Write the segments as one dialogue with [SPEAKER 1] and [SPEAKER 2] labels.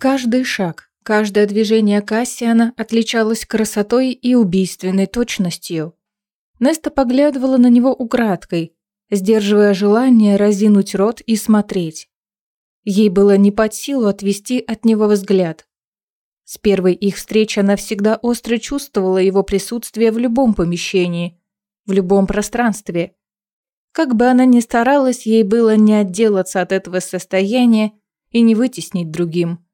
[SPEAKER 1] Каждый шаг, каждое движение Кассиана отличалось красотой и убийственной точностью. Неста поглядывала на него украдкой, сдерживая желание разинуть рот и смотреть. Ей было не под силу отвести от него взгляд. С первой их встречи она всегда остро чувствовала его присутствие в любом помещении, в любом пространстве. Как бы она ни старалась, ей было не отделаться от этого состояния и не вытеснить другим.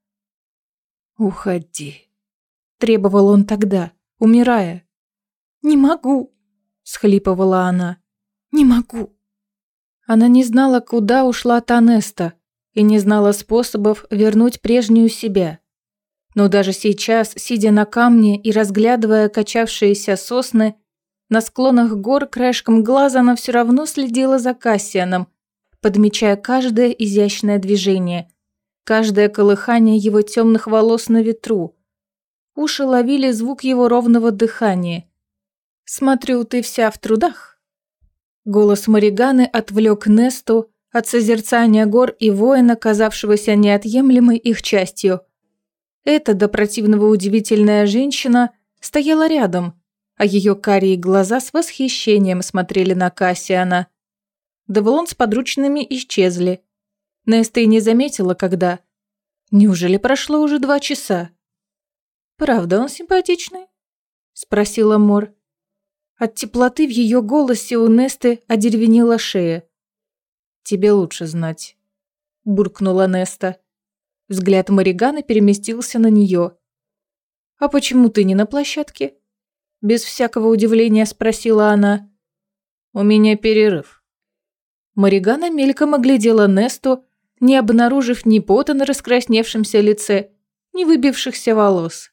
[SPEAKER 1] «Уходи», – требовал он тогда, умирая. «Не могу», – схлипывала она. «Не могу». Она не знала, куда ушла та Неста, и не знала способов вернуть прежнюю себя. Но даже сейчас, сидя на камне и разглядывая качавшиеся сосны, на склонах гор краешком глаза она все равно следила за Кассианом, подмечая каждое изящное движение, каждое колыхание его темных волос на ветру. Уши ловили звук его ровного дыхания. «Смотрю, ты вся в трудах». Голос Мариганы отвлек Несту от созерцания гор и воина, казавшегося неотъемлемой их частью. Эта до противного удивительная женщина стояла рядом, а ее карие глаза с восхищением смотрели на Кассиана. Девлон с подручными исчезли. Неста и не заметила, когда. Неужели прошло уже 2 часа? «Правда он симпатичный?» – спросила Мор. От теплоты в ее голосе у Несты одеревенела шея. «Тебе лучше знать», – буркнула Неста. Взгляд Мариганы переместился на нее. «А почему ты не на площадке?» Без всякого удивления спросила она. «У меня перерыв». Маригана мельком оглядела Несту, не обнаружив ни пота на раскрасневшемся лице, ни выбившихся волос.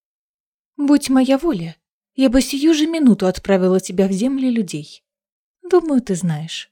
[SPEAKER 1] «Будь моя воля, я бы сию же минуту отправила тебя в земли людей. Думаю, ты знаешь».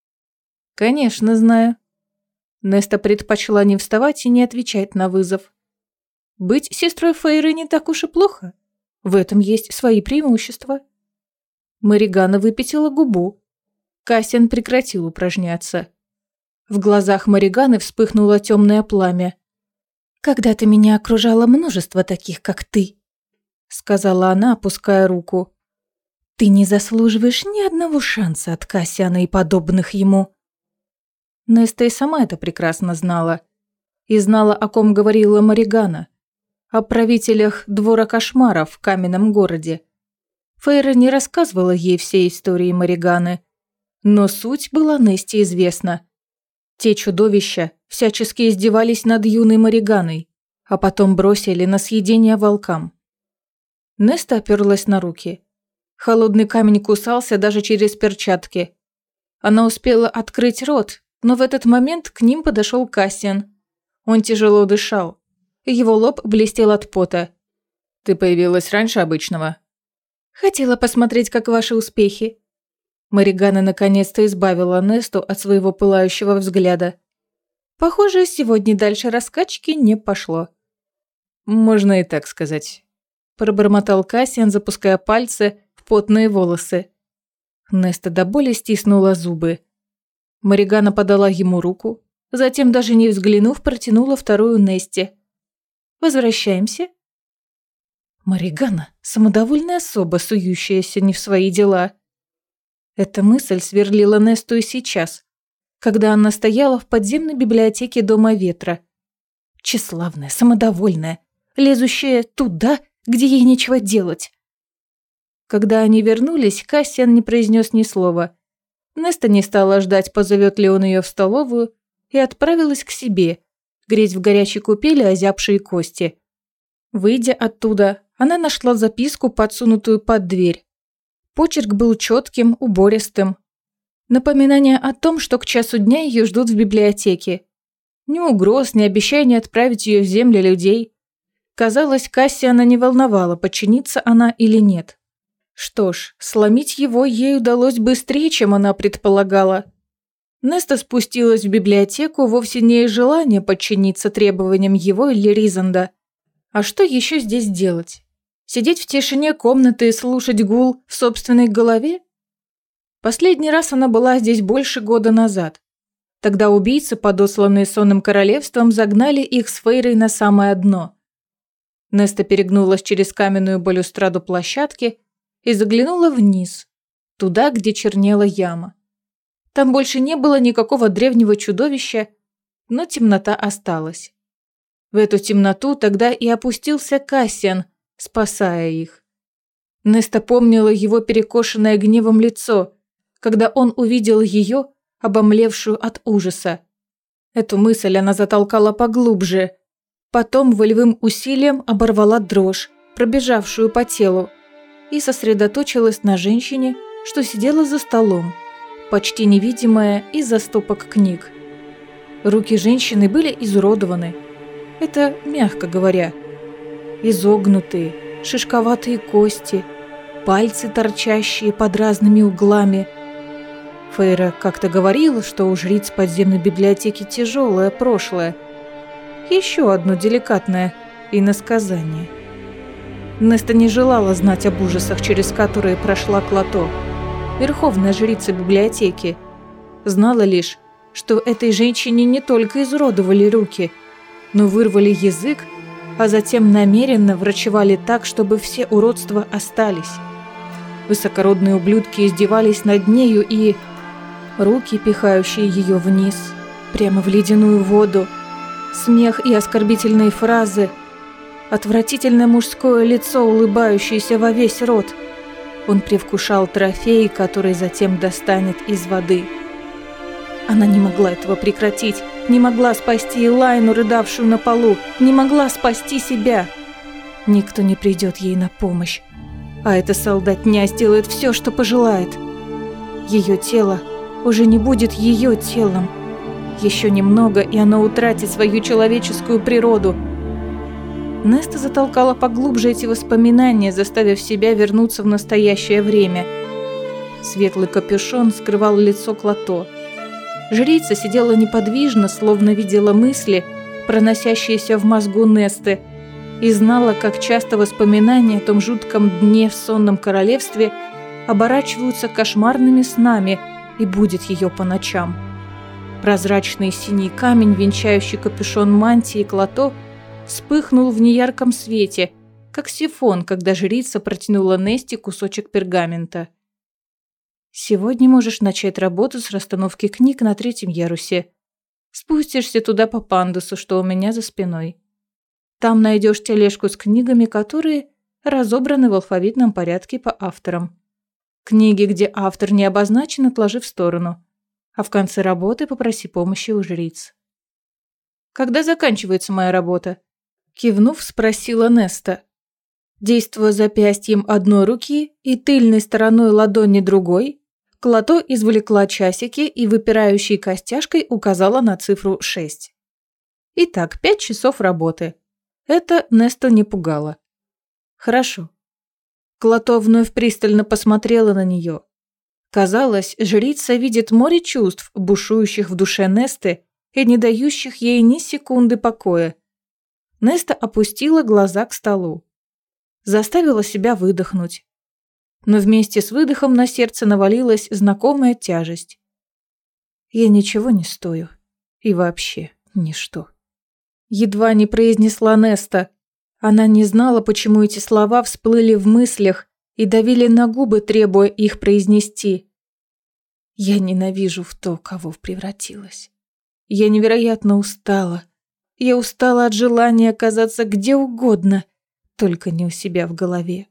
[SPEAKER 1] «Конечно, знаю». Неста предпочла не вставать и не отвечать на вызов. Быть сестрой Фейры не так уж и плохо. В этом есть свои преимущества. Маригана выпятила губу. Кассиан прекратил упражняться. В глазах Мариганы вспыхнуло темное пламя. «Когда-то меня окружало множество таких, как ты», — сказала она, опуская руку. «Ты не заслуживаешь ни одного шанса от Кассиана и подобных ему». Неста и сама это прекрасно знала. И знала, о ком говорила Маригана. О правителях двора кошмаров в каменном городе. Фейра не рассказывала ей всей истории Мариганы, но суть была Несте известна. Те чудовища всячески издевались над юной Мариганой, а потом бросили на съедение волкам. Неста оперлась на руки. Холодный камень кусался даже через перчатки. Она успела открыть рот, но в этот момент к ним подошел Кассиан. Он тяжело дышал. Его лоб блестел от пота. «Ты появилась раньше обычного?» «Хотела посмотреть, как ваши успехи». Маригана наконец-то избавила Несту от своего пылающего взгляда. «Похоже, сегодня дальше раскачки не пошло». «Можно и так сказать», – пробормотал Кассиан, запуская пальцы в потные волосы. Неста до боли стиснула зубы. Маригана подала ему руку, затем, даже не взглянув, протянула вторую Несте. «Возвращаемся?» Маригана – самодовольная особа, сующаяся не в свои дела. Эта мысль сверлила Несту и сейчас, когда она стояла в подземной библиотеке Дома Ветра. Тщеславная, самодовольная, лезущая туда, где ей нечего делать. Когда они вернулись, Кассиан не произнес ни слова. Неста не стала ждать, позовет ли он ее в столовую, и отправилась к себе, греть в горячей купели озябшие кости. Выйдя оттуда, она нашла записку, подсунутую под дверь. Почерк был четким, убористым. Напоминание о том, что к часу дня ее ждут в библиотеке. Ни угроз, ни обещания отправить ее в земли людей. Казалось, Кассиана не волновало, подчинится она или нет. Что ж, сломить его ей удалось быстрее, чем она предполагала. Неста спустилась в библиотеку вовсе не из желания подчиниться требованиям его или Ризанда. А что еще здесь делать? Сидеть в тишине комнаты и слушать гул в собственной голове? Последний раз она была здесь больше года назад. Тогда убийцы, подосланные сонным королевством, загнали их с Фейрой на самое дно. Неста перегнулась через каменную балюстраду площадки и заглянула вниз, туда, где чернела яма. Там больше не было никакого древнего чудовища, но темнота осталась. В эту темноту тогда и опустился Кассиан, спасая их. Неста помнила его перекошенное гневом лицо, когда он увидел ее, обомлевшую от ужаса. Эту мысль она затолкала поглубже, потом волевым усилием оборвала дрожь, пробежавшую по телу, и сосредоточилась на женщине, что сидела за столом, почти невидимая из-за стопок книг. Руки женщины были изуродованы, это мягко говоря. Изогнутые, шишковатые кости, пальцы, торчащие под разными углами. Фейра как-то говорила, что у жриц подземной библиотеки тяжелое прошлое. Еще одно деликатное иносказание. Неста не желала знать об ужасах, через которые прошла Клото, верховная жрица библиотеки. Знала лишь, что этой женщине не только изуродовали руки, но вырвали язык, а затем намеренно врачевали так, чтобы все уродства остались. Высокородные ублюдки издевались над нею и... руки, пихающие ее вниз, прямо в ледяную воду, смех и оскорбительные фразы, отвратительное мужское лицо, улыбающееся во весь рот. Он привкушал трофей, который затем достанет из воды. Она не могла этого прекратить, не могла спасти Элайну, рыдавшую на полу, не могла спасти себя. Никто не придет ей на помощь, а эта солдатня сделает все, что пожелает. Ее тело уже не будет ее телом. Еще немного, и оно утратит свою человеческую природу. Неста затолкала поглубже эти воспоминания, заставив себя вернуться в настоящее время. Светлый капюшон скрывал лицо Клото. Жрица сидела неподвижно, словно видела мысли, проносящиеся в мозгу Несты, и знала, как часто воспоминания о том жутком дне в сонном королевстве оборачиваются кошмарными снами и будут ее по ночам. Прозрачный синий камень, венчающий капюшон мантии Клото, вспыхнул в неярком свете, как сифон, когда жрица протянула Несте кусочек пергамента. «Сегодня можешь начать работу с расстановки книг на 3-м ярусе. Спустишься туда по пандусу, что у меня за спиной. Там найдешь тележку с книгами, которые разобраны в алфавитном порядке по авторам. Книги, где автор не обозначен, отложи в сторону, а в конце работы попроси помощи у жриц». «Когда заканчивается моя работа?» Кивнув, спросила Неста. Действуя запястьем одной руки и тыльной стороной ладони другой, Клото извлекла часики и выпирающей костяшкой указала на цифру 6. Итак, 5 часов работы. Это Несту не пугало. Хорошо. Клото вновь пристально посмотрела на нее. Казалось, жрица видит море чувств, бушующих в душе Несты и не дающих ей ни секунды покоя. Неста опустила глаза к столу. Заставила себя выдохнуть. Но вместе с выдохом на сердце навалилась знакомая тяжесть. Я ничего не стою. И вообще ничто. Едва не произнесла Неста. Она не знала, почему эти слова всплыли в мыслях и давили на губы, требуя их произнести. Я ненавижу в то, кого превратилась. Я невероятно устала. Я устала от желания оказаться где угодно, только не у себя в голове.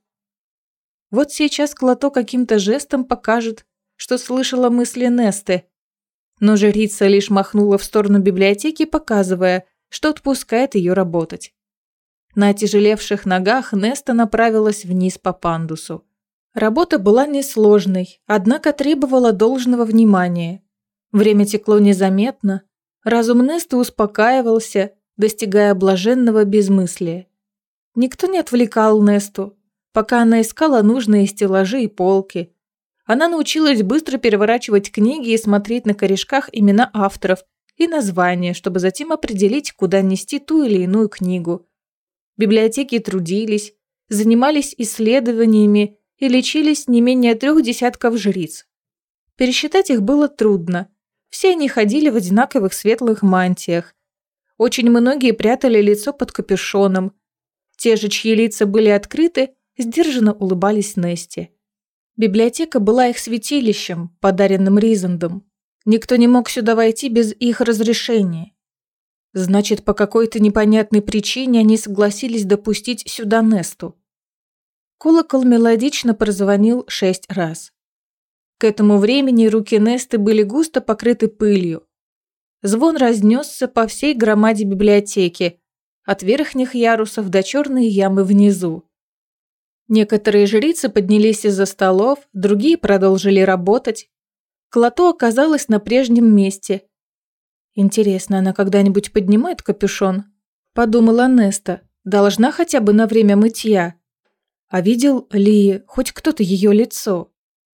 [SPEAKER 1] Вот сейчас Клото каким-то жестом покажет, что слышала мысли Несты. Но жрица лишь махнула в сторону библиотеки, показывая, что отпускает ее работать. На отяжелевших ногах Неста направилась вниз по пандусу. Работа была несложной, однако требовала должного внимания. Время текло незаметно, разум Несты успокаивался, достигая блаженного безмыслия. Никто не отвлекал Несту, пока она искала нужные стеллажи и полки. Она научилась быстро переворачивать книги и смотреть на корешках имена авторов и названия, чтобы затем определить, куда нести ту или иную книгу. Библиотеки трудились, занимались исследованиями и лечились не менее 3 десятков жриц. Пересчитать их было трудно. Все они ходили в одинаковых светлых мантиях. Очень многие прятали лицо под капюшоном. Те же, чьи лица были открыты, сдержанно улыбались Несте. Библиотека была их святилищем, подаренным Ризандом. Никто не мог сюда войти без их разрешения. Значит, по какой-то непонятной причине они согласились допустить сюда Несту. Колокол мелодично прозвонил 6 раз. К этому времени руки Несты были густо покрыты пылью. Звон разнесся по всей громаде библиотеки, от верхних ярусов до черной ямы внизу. Некоторые жрицы поднялись из-за столов, другие продолжили работать. Клото оказалась на прежнем месте. «Интересно, она когда-нибудь поднимает капюшон?» – подумала Неста. «Должна хотя бы на время мытья. А видел ли хоть кто-то ее лицо?»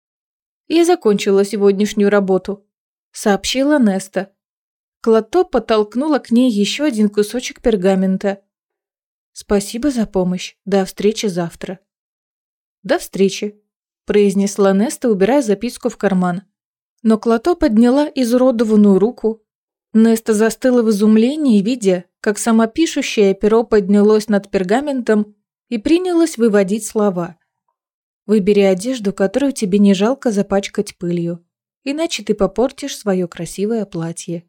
[SPEAKER 1] «Я закончила сегодняшнюю работу», – сообщила Неста. Клото подтолкнула к ней еще один кусочек пергамента. «Спасибо за помощь. До встречи завтра». «До встречи», – произнесла Неста, убирая записку в карман. Но Клото подняла изуродованную руку. Неста застыла в изумлении, видя, как самопишущее перо поднялось над пергаментом и принялось выводить слова. «Выбери одежду, которую тебе не жалко запачкать пылью, иначе ты попортишь свое красивое платье».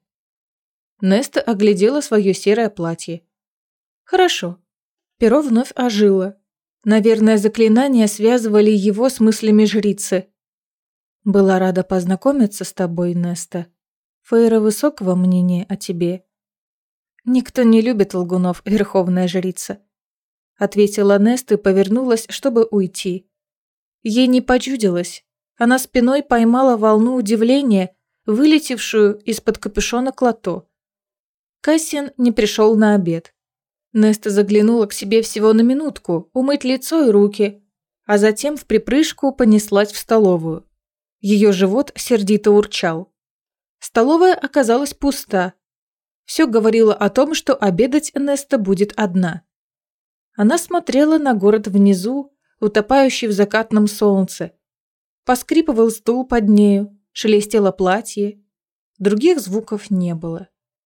[SPEAKER 1] Неста оглядела свое серое платье. «Хорошо». Перо вновь ожило. Наверное, заклинания связывали его с мыслями жрицы. «Была рада познакомиться с тобой, Неста. Фейра высокого мнения о тебе». «Никто не любит лгунов, верховная жрица», — ответила Неста и повернулась, чтобы уйти. Ей не почудилось. Она спиной поймала волну удивления, вылетевшую из-под капюшона Клото. Кассиан не пришел на обед. Неста заглянула к себе всего на минутку, умыть лицо и руки, а затем в припрыжку понеслась в столовую. Ее живот сердито урчал. Столовая оказалась пуста. Все говорило о том, что обедать Неста будет одна. Она смотрела на город внизу, утопающий в закатном солнце. Поскрипывал стул под нею, шелестело платье. Других звуков не было.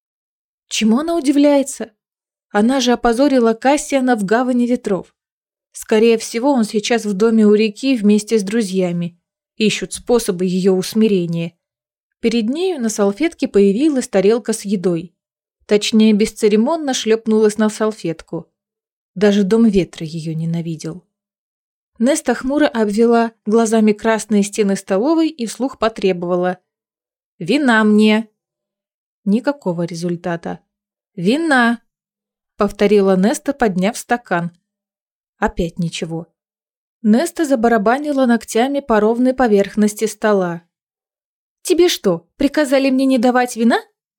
[SPEAKER 1] Чему она удивляется? Она же опозорила Кассиана в гавани ветров. Скорее всего, он сейчас в доме у реки вместе с друзьями. Ищут способы ее усмирения. Перед нею на салфетке появилась тарелка с едой. Точнее, бесцеремонно шлепнулась на салфетку. Даже дом ветра ее ненавидел. Неста хмуро обвела глазами красные стены столовой и вслух потребовала: «Вина мне!» Никакого результата. «Вина!» — повторила Неста, подняв стакан. Опять ничего. Неста забарабанила ногтями по ровной поверхности стола. «Тебе что, приказали мне не давать вина?»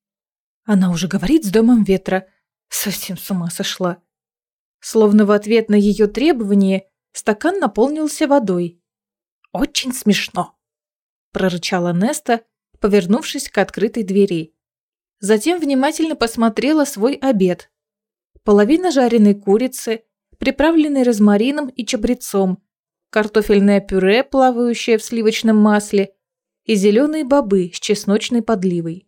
[SPEAKER 1] Она уже говорит с домом ветра. Совсем с ума сошла. Словно в ответ на ее требование стакан наполнился водой. «Очень смешно», – прорычала Неста, повернувшись к открытой двери. Затем внимательно посмотрела свой обед. Половина жареной курицы, приправленной розмарином и чабрецом, картофельное пюре, плавающее в сливочном масле, и зеленые бобы с чесночной подливой.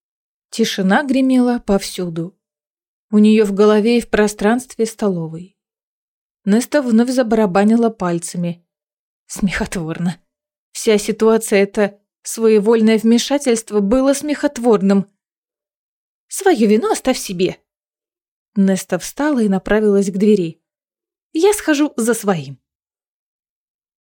[SPEAKER 1] Тишина гремела повсюду. У нее в голове и в пространстве столовой. Неста вновь забарабанила пальцами. Смехотворно. Вся ситуация, это своевольное вмешательство, было смехотворным. «Свое вино оставь себе». Неста встала и направилась к двери. «Я схожу за своим».